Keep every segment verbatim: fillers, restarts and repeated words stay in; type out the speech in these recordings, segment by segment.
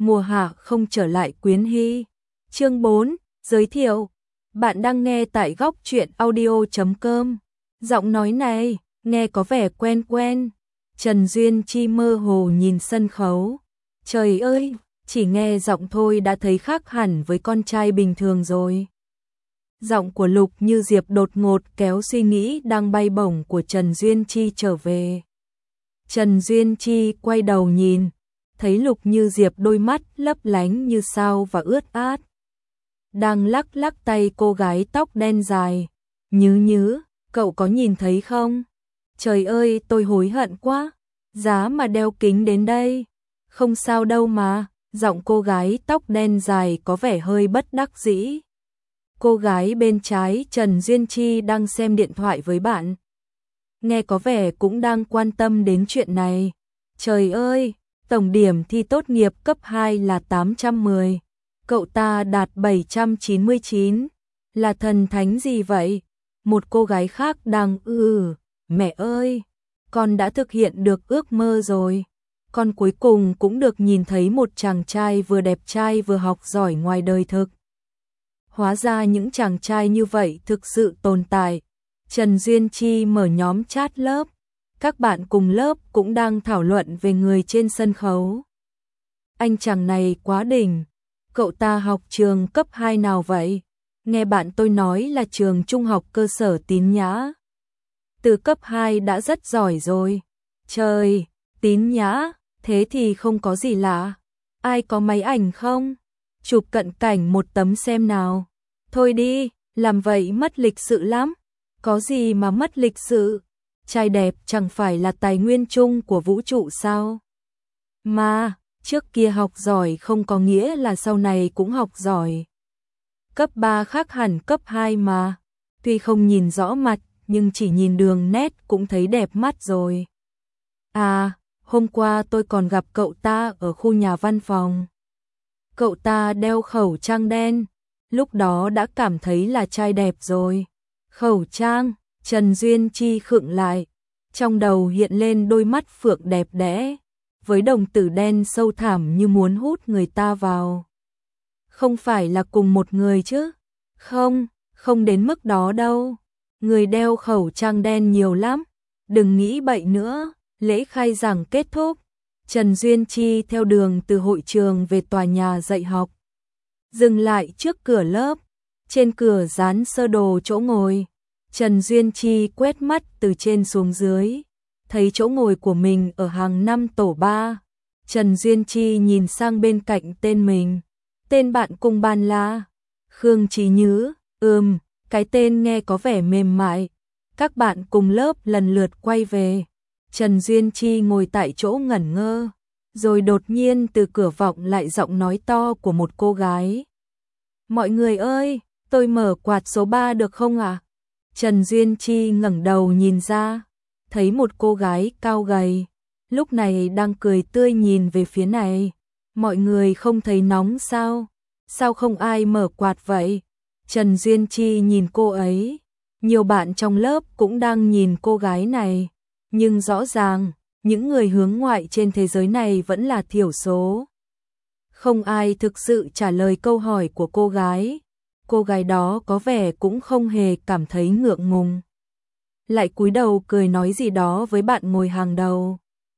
mùa hạ không trở lại Quyến Hy. Chương bốn, giới thiệu. Bạn đang nghe tại góc truyện audio chấm com. Giọng nói này, nghe có vẻ quen quen. Trần Duyên Chi mơ hồ nhìn sân khấu. Trời ơi, chỉ nghe giọng thôi đã thấy khác hẳn với con trai bình thường rồi. Giọng của Lục Như Diệp đột ngột kéo suy nghĩ đang bay bổng của Trần Duyên Chi trở về. Trần Duyên Chi quay đầu nhìn, thấy Lục Như Diệp đôi mắt lấp lánh như sao và ướt át. Đang lắc lắc tay cô gái tóc đen dài. Nhứ nhứ, cậu có nhìn thấy không? Trời ơi, tôi hối hận quá. Giá mà đeo kính đến đây. Không sao đâu mà, giọng cô gái tóc đen dài có vẻ hơi bất đắc dĩ. Cô gái bên trái Trần Duyên Chi đang xem điện thoại với bạn. Nghe có vẻ cũng đang quan tâm đến chuyện này. Trời ơi, tổng điểm thi tốt nghiệp cấp hai là tám trăm mười. Cậu ta đạt bảy trăm chín mươi chín. Là thần thánh gì vậy? Một cô gái khác đang ừ, mẹ ơi, con đã thực hiện được ước mơ rồi. Con cuối cùng cũng được nhìn thấy một chàng trai vừa đẹp trai vừa học giỏi ngoài đời thực. Hóa ra những chàng trai như vậy thực sự tồn tại. Trần Duyên Chi mở nhóm chat lớp. Các bạn cùng lớp cũng đang thảo luận về người trên sân khấu. Anh chàng này quá đỉnh. Cậu ta học trường cấp hai nào vậy? Nghe bạn tôi nói là trường trung học cơ sở Tín Nhã. Từ cấp hai đã rất giỏi rồi. Trời, Tín Nhã, thế thì không có gì lạ. Ai có máy ảnh không? Chụp cận cảnh một tấm xem nào. Thôi đi, làm vậy mất lịch sự lắm. Có gì mà mất lịch sự? Trai đẹp chẳng phải là tài nguyên chung của vũ trụ sao? Mà, trước kia học giỏi không có nghĩa là sau này cũng học giỏi. Cấp ba khác hẳn cấp hai mà. Tuy không nhìn rõ mặt, nhưng chỉ nhìn đường nét cũng thấy đẹp mắt rồi. À, hôm qua tôi còn gặp cậu ta ở khu nhà văn phòng. Cậu ta đeo khẩu trang đen, lúc đó đã cảm thấy là trai đẹp rồi. Khẩu trang, Trần Duyên Chi khựng lại, trong đầu hiện lên đôi mắt phượng đẹp đẽ, với đồng tử đen sâu thẳm như muốn hút người ta vào. Không phải là cùng một người chứ? Không, không đến mức đó đâu. Người đeo khẩu trang đen nhiều lắm. Đừng nghĩ bậy nữa. Lễ khai giảng kết thúc. Trần Duyên Chi theo đường từ hội trường về tòa nhà dạy học. Dừng lại trước cửa lớp. Trên cửa dán sơ đồ chỗ ngồi. Trần Duyên Chi quét mắt từ trên xuống dưới. Thấy chỗ ngồi của mình ở hàng năm tổ ba. Trần Duyên Chi nhìn sang bên cạnh tên mình. Tên bạn cùng bàn là Khương Chí Nhứ. Ừm, cái tên nghe có vẻ mềm mại. Các bạn cùng lớp lần lượt quay về. Trần Duyên Chi ngồi tại chỗ ngẩn ngơ. Rồi đột nhiên từ cửa vọng lại giọng nói to của một cô gái. Mọi người ơi, tôi mở quạt số ba được không ạ? À? Trần Duyên Chi ngẩng đầu nhìn ra. Thấy một cô gái cao gầy. Lúc này đang cười tươi nhìn về phía này. Mọi người không thấy nóng sao? Sao không ai mở quạt vậy? Trần Duyên Chi nhìn cô ấy. Nhiều bạn trong lớp cũng đang nhìn cô gái này. Nhưng rõ ràng, những người hướng ngoại trên thế giới này vẫn là thiểu số. Không ai thực sự trả lời câu hỏi của cô gái. Cô gái đó có vẻ cũng không hề cảm thấy ngượng ngùng. Lại cúi đầu cười nói gì đó với bạn ngồi hàng đầu.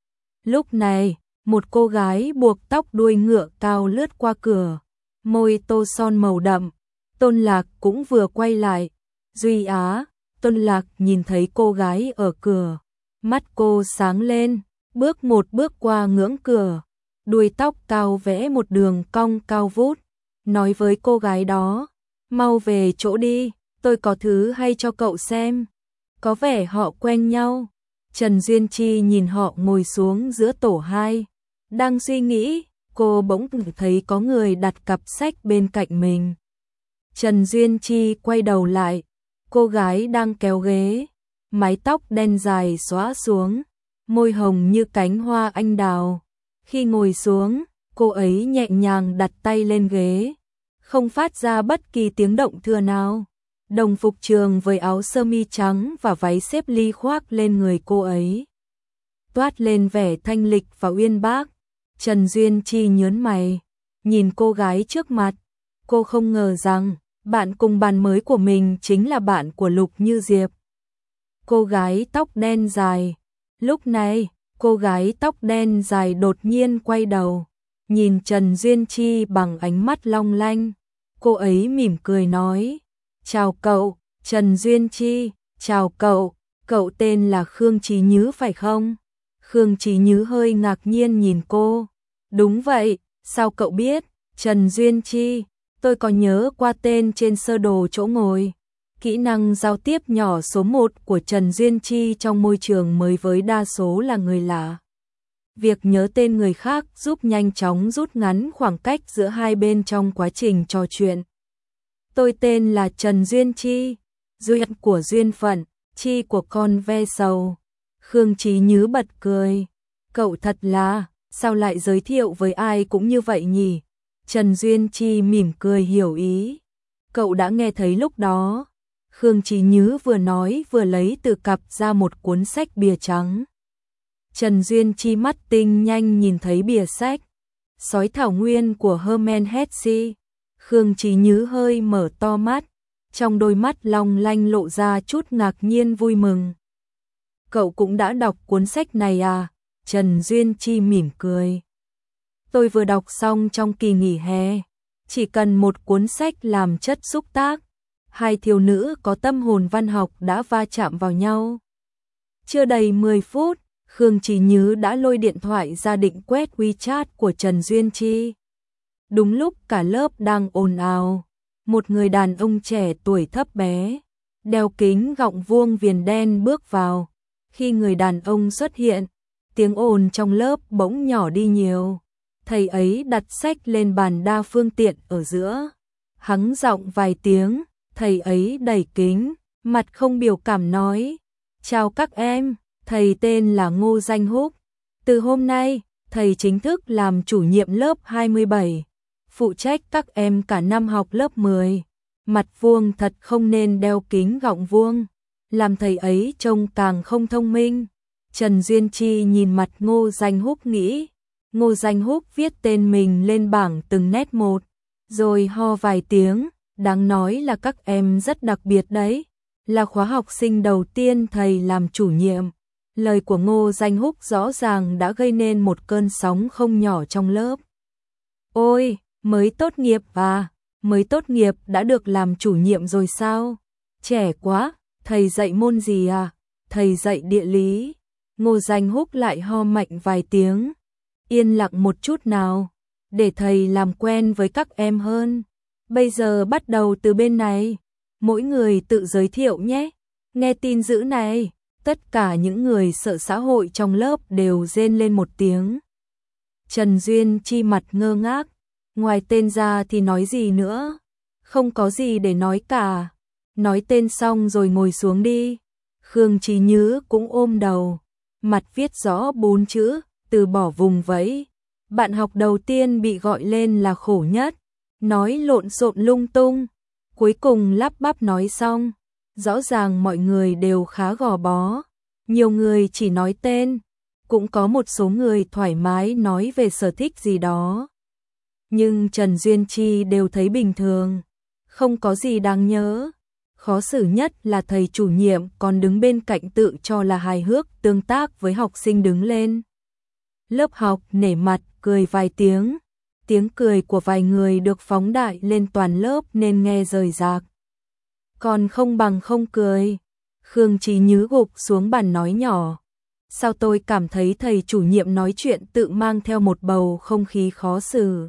Lúc này, một cô gái buộc tóc đuôi ngựa cao lướt qua cửa, môi tô son màu đậm. Tôn Lạc cũng vừa quay lại. Duy Á, Tôn Lạc nhìn thấy cô gái ở cửa. Mắt cô sáng lên, bước một bước qua ngưỡng cửa. Đuôi tóc cao vẽ một đường cong cao vút. Nói với cô gái đó, mau về chỗ đi, tôi có thứ hay cho cậu xem. Có vẻ họ quen nhau. Trần Duyên Chi nhìn họ ngồi xuống giữa tổ hai. Đang suy nghĩ, cô bỗng thấy có người đặt cặp sách bên cạnh mình. Trần Duyên Chi quay đầu lại. Cô gái đang kéo ghế. Mái tóc đen dài xõa xuống. Môi hồng như cánh hoa anh đào. Khi ngồi xuống, cô ấy nhẹ nhàng đặt tay lên ghế. Không phát ra bất kỳ tiếng động thừa nào. Đồng phục trường với áo sơ mi trắng và váy xếp ly khoác lên người cô ấy. Toát lên vẻ thanh lịch và uyên bác. Trần Duyên Chi nhớn mày, nhìn cô gái trước mặt. Cô không ngờ rằng, bạn cùng bàn mới của mình chính là bạn của Lục Như Diệp. Cô gái tóc đen dài. Lúc này, cô gái tóc đen dài đột nhiên quay đầu, nhìn Trần Duyên Chi bằng ánh mắt long lanh. Cô ấy mỉm cười nói, chào cậu, Trần Duyên Chi, chào cậu, cậu tên là Khương Chí Nhứ phải không? Khương Chí Nhứ hơi ngạc nhiên nhìn cô. Đúng vậy, sao cậu biết? Trần Duyên Chi, tôi có nhớ qua tên trên sơ đồ chỗ ngồi. Kỹ năng giao tiếp nhỏ số một của Trần Duyên Chi trong môi trường mới với đa số là người lạ. Việc nhớ tên người khác giúp nhanh chóng rút ngắn khoảng cách giữa hai bên trong quá trình trò chuyện. Tôi tên là Trần Duyên Chi, duyên của duyên phận, chi của con ve sầu. Khương Chí Nhứ bật cười. Cậu thật là, sao lại giới thiệu với ai cũng như vậy nhỉ? Trần Duyên Chi mỉm cười hiểu ý. Cậu đã nghe thấy lúc đó. Khương Chí Nhứ vừa nói vừa lấy từ cặp ra một cuốn sách bìa trắng. Trần Duyên Chi mắt tinh nhanh nhìn thấy bìa sách. Sói thảo nguyên của Hermann Hesse. Khương Chí Nhứ hơi mở to mắt, trong đôi mắt long lanh lộ ra chút ngạc nhiên vui mừng. Cậu cũng đã đọc cuốn sách này à? Trần Duyên Chi mỉm cười. Tôi vừa đọc xong trong kỳ nghỉ hè. Chỉ cần một cuốn sách làm chất xúc tác, hai thiếu nữ có tâm hồn văn học đã va chạm vào nhau. Chưa đầy mười phút, Khương Chí Nhứ đã lôi điện thoại ra định quét WeChat của Trần Duyên Chi. Đúng lúc cả lớp đang ồn ào, một người đàn ông trẻ tuổi thấp bé, đeo kính gọng vuông viền đen bước vào. Khi người đàn ông xuất hiện, tiếng ồn trong lớp bỗng nhỏ đi nhiều. Thầy ấy đặt sách lên bàn đa phương tiện ở giữa. Hắng giọng vài tiếng, thầy ấy đẩy kính, mặt không biểu cảm nói, chào các em, thầy tên là Ngô Danh Húc. Từ hôm nay, thầy chính thức làm chủ nhiệm lớp hai mươi bảy, phụ trách các em cả năm học lớp mười. Mặt vuông thật không nên đeo kính gọng vuông, làm thầy ấy trông càng không thông minh. Trần Duyên Chi nhìn mặt Ngô Danh Húc nghĩ, Ngô Danh Húc viết tên mình lên bảng từng nét một, rồi ho vài tiếng, đáng nói là các em rất đặc biệt đấy, là khóa học sinh đầu tiên thầy làm chủ nhiệm. Lời của Ngô Danh Húc rõ ràng đã gây nên một cơn sóng không nhỏ trong lớp. Ôi, mới tốt nghiệp à, mới tốt nghiệp đã được làm chủ nhiệm rồi sao? Trẻ quá, thầy dạy môn gì à? Thầy dạy địa lý. Ngô Danh Húc lại ho mạnh vài tiếng. Yên lặng một chút nào, để thầy làm quen với các em hơn. Bây giờ bắt đầu từ bên này, mỗi người tự giới thiệu nhé. Nghe tin dữ này, tất cả những người sợ xã hội trong lớp đều rên lên một tiếng. Trần Duyên Chi mặt ngơ ngác, ngoài tên ra thì nói gì nữa? Không có gì để nói cả. Nói tên xong rồi ngồi xuống đi. Khương Chí Nhứ cũng ôm đầu, mặt viết rõ bốn chữ, từ bỏ vùng vẫy. Bạn học đầu tiên bị gọi lên là khổ nhất, nói lộn xộn lung tung, cuối cùng lắp bắp nói xong. Rõ ràng mọi người đều khá gò bó, nhiều người chỉ nói tên, cũng có một số người thoải mái nói về sở thích gì đó. Nhưng Trần Duyên Chi đều thấy bình thường, không có gì đáng nhớ. Khó xử nhất là thầy chủ nhiệm còn đứng bên cạnh tự cho là hài hước tương tác với học sinh đứng lên. Lớp học nể mặt cười vài tiếng, tiếng cười của vài người được phóng đại lên toàn lớp nên nghe rời rạc. Còn không bằng không cười. Khương Chí Nhứ gục xuống bàn nói nhỏ. Sao tôi cảm thấy thầy chủ nhiệm nói chuyện tự mang theo một bầu không khí khó xử.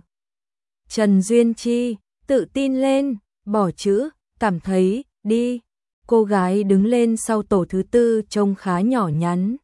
Trần Duyên Chi, tự tin lên, bỏ chữ, cảm thấy, đi. Cô gái đứng lên sau tổ thứ tư trông khá nhỏ nhắn.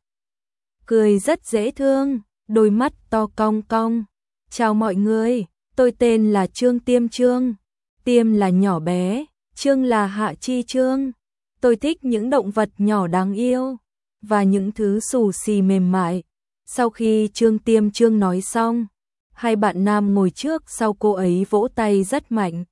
Cười rất dễ thương, đôi mắt to cong cong. Chào mọi người, tôi tên là Trương Tiêm Trương. Tiêm là nhỏ bé, Trương là Hạ Chi Trương. Tôi thích những động vật nhỏ đáng yêu và những thứ xù xì mềm mại. Sau khi Trương Tiêm Trương nói xong, hai bạn nam ngồi trước sau cô ấy vỗ tay rất mạnh.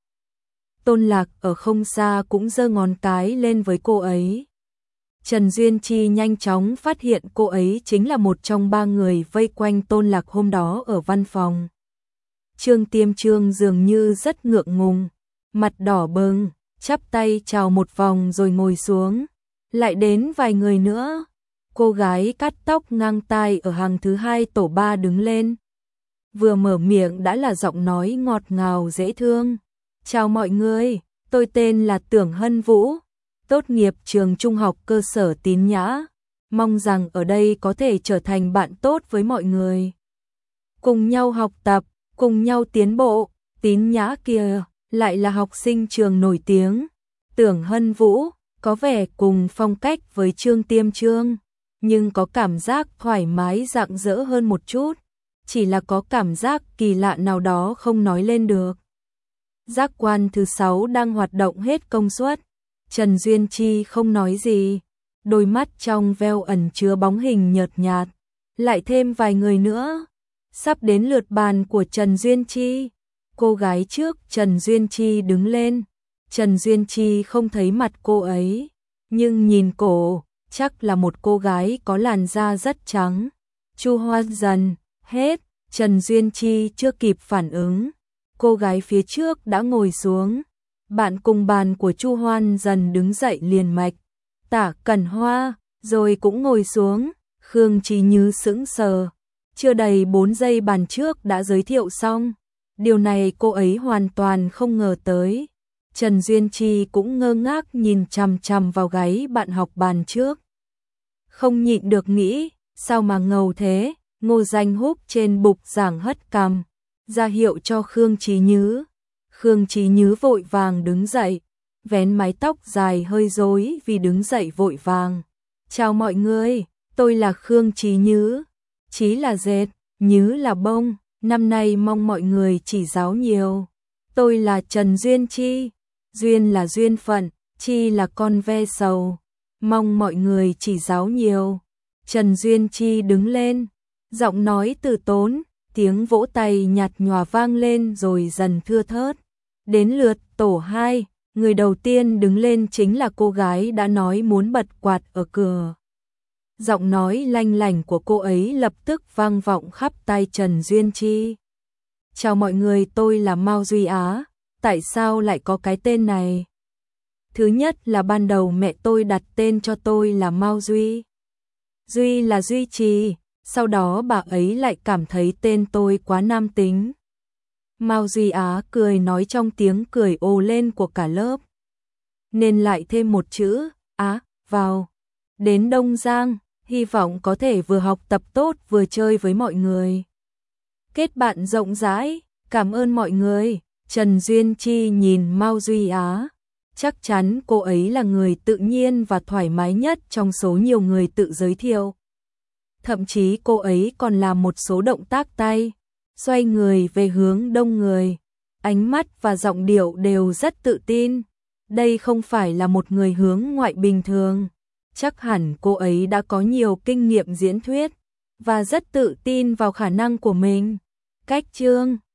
Tôn Lạc ở không xa cũng giơ ngón cái lên với cô ấy. Trần Duyên Chi nhanh chóng phát hiện cô ấy chính là một trong ba người vây quanh Tôn Lạc hôm đó ở văn phòng. Trương Tiêm Trương dường như rất ngượng ngùng, mặt đỏ bừng, chắp tay chào một vòng rồi ngồi xuống. Lại đến vài người nữa. Cô gái cắt tóc ngang tai ở hàng thứ hai tổ ba đứng lên. Vừa mở miệng đã là giọng nói ngọt ngào dễ thương. Chào mọi người, tôi tên là Tưởng Hân Vũ, tốt nghiệp trường trung học cơ sở Tín Nhã. Mong rằng ở đây có thể trở thành bạn tốt với mọi người. Cùng nhau học tập, cùng nhau tiến bộ. Tín Nhã kia lại là học sinh trường nổi tiếng. Tưởng Hân Vũ có vẻ cùng phong cách với Trương Tiêm Trương, nhưng có cảm giác thoải mái rạng rỡ hơn một chút. Chỉ là có cảm giác kỳ lạ nào đó không nói lên được. Giác quan thứ sáu đang hoạt động hết công suất. Trần Duyên Chi không nói gì, đôi mắt trong veo ẩn chứa bóng hình nhợt nhạt. Lại thêm vài người nữa. Sắp đến lượt bàn của Trần Duyên Chi. Cô gái trước Trần Duyên Chi đứng lên. Trần Duyên Chi không thấy mặt cô ấy, nhưng nhìn cổ, chắc là một cô gái có làn da rất trắng. Chu Hoan Dần, hết, Trần Duyên Chi chưa kịp phản ứng. Cô gái phía trước đã ngồi xuống. Bạn cùng bàn của Chu Hoan Dần đứng dậy liền mạch. Tả Cẩn Hoa, rồi cũng ngồi xuống. Khương Chí Như sững sờ. Chưa đầy bốn giây bàn trước đã giới thiệu xong. Điều này cô ấy hoàn toàn không ngờ tới. Trần Duyên Chi cũng ngơ ngác nhìn chằm chằm vào gáy bạn học bàn trước. Không nhịn được nghĩ, sao mà ngầu thế. Ngô Danh Húc trên bục giảng hất cằm, ra hiệu cho Khương Chí Như. Khương Chí Như vội vàng đứng dậy, vén mái tóc dài hơi rối vì đứng dậy vội vàng. Chào mọi người, tôi là Khương Chí Như. Chí là dệt, Như là bông, năm nay mong mọi người chỉ giáo nhiều. Tôi là Trần Duyên Chi, duyên là duyên phận, chi là con ve sầu. Mong mọi người chỉ giáo nhiều. Trần Duyên Chi đứng lên, giọng nói từ tốn, tiếng vỗ tay nhạt nhòa vang lên rồi dần thưa thớt. Đến lượt tổ hai, người đầu tiên đứng lên chính là cô gái đã nói muốn bật quạt ở cửa. Giọng nói lanh lảnh của cô ấy lập tức vang vọng khắp tai Trần Duyên Chi. Chào mọi người, tôi là Mao Duy Á. Tại sao lại có cái tên này? Thứ nhất là ban đầu mẹ tôi đặt tên cho tôi là Mao Duy. Duy là duy trì, sau đó bà ấy lại cảm thấy tên tôi quá nam tính. Mao Duy Á cười nói trong tiếng cười ồ lên của cả lớp. Nên lại thêm một chữ, Á, vào. Đến Đông Giang, hy vọng có thể vừa học tập tốt vừa chơi với mọi người. Kết bạn rộng rãi, cảm ơn mọi người. Trần Duyên Chi nhìn Mao Duy Á. Chắc chắn cô ấy là người tự nhiên và thoải mái nhất trong số nhiều người tự giới thiệu. Thậm chí cô ấy còn làm một số động tác tay, xoay người về hướng đông người. Ánh mắt và giọng điệu đều rất tự tin. Đây không phải là một người hướng ngoại bình thường. Chắc hẳn cô ấy đã có nhiều kinh nghiệm diễn thuyết và rất tự tin vào khả năng của mình. Cách chương